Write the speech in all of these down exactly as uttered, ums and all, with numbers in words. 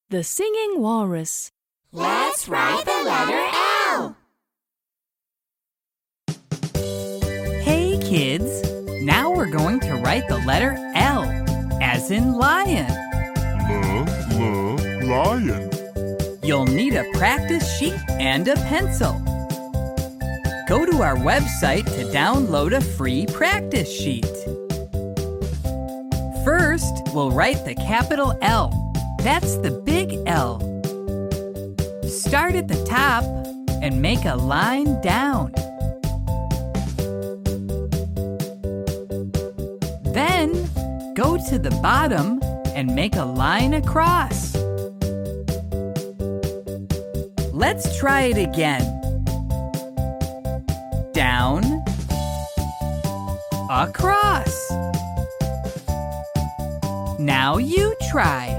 The Singing Walrus. Let's write the letter L. Hey kids, now we're going to write the letter L, as in lion. L, L, lion. You'll need a practice sheet and a pencil. Go to our website to download a free practice sheet. First, we'll write the capital L. That's the big L. Start at the top and make a line down. Then, go to the bottom and make a line across. Let's try it again. Down, across. Now you try.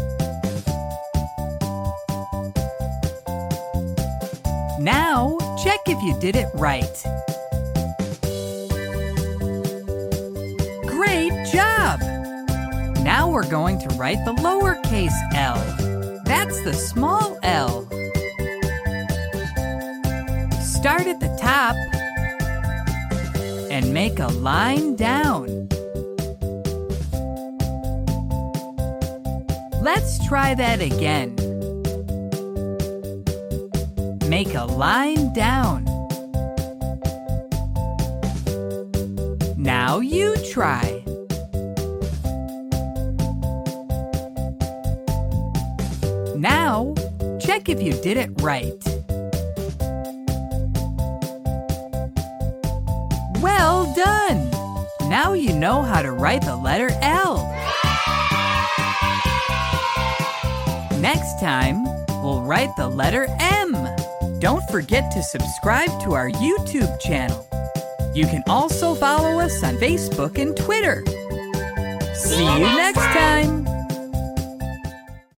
Now, check if you did it right. Great job! Now we're going to write the lowercase l. That's the small l. Start at the top and make a line down. Let's try that again. Make a line down. Now you try. Now, check if you did it right. Well done! Now you know how to write the letter L. Next time, we'll write the letter M. Don't forget to subscribe to our YouTube channel. You can also follow us on Facebook and Twitter. See you next time!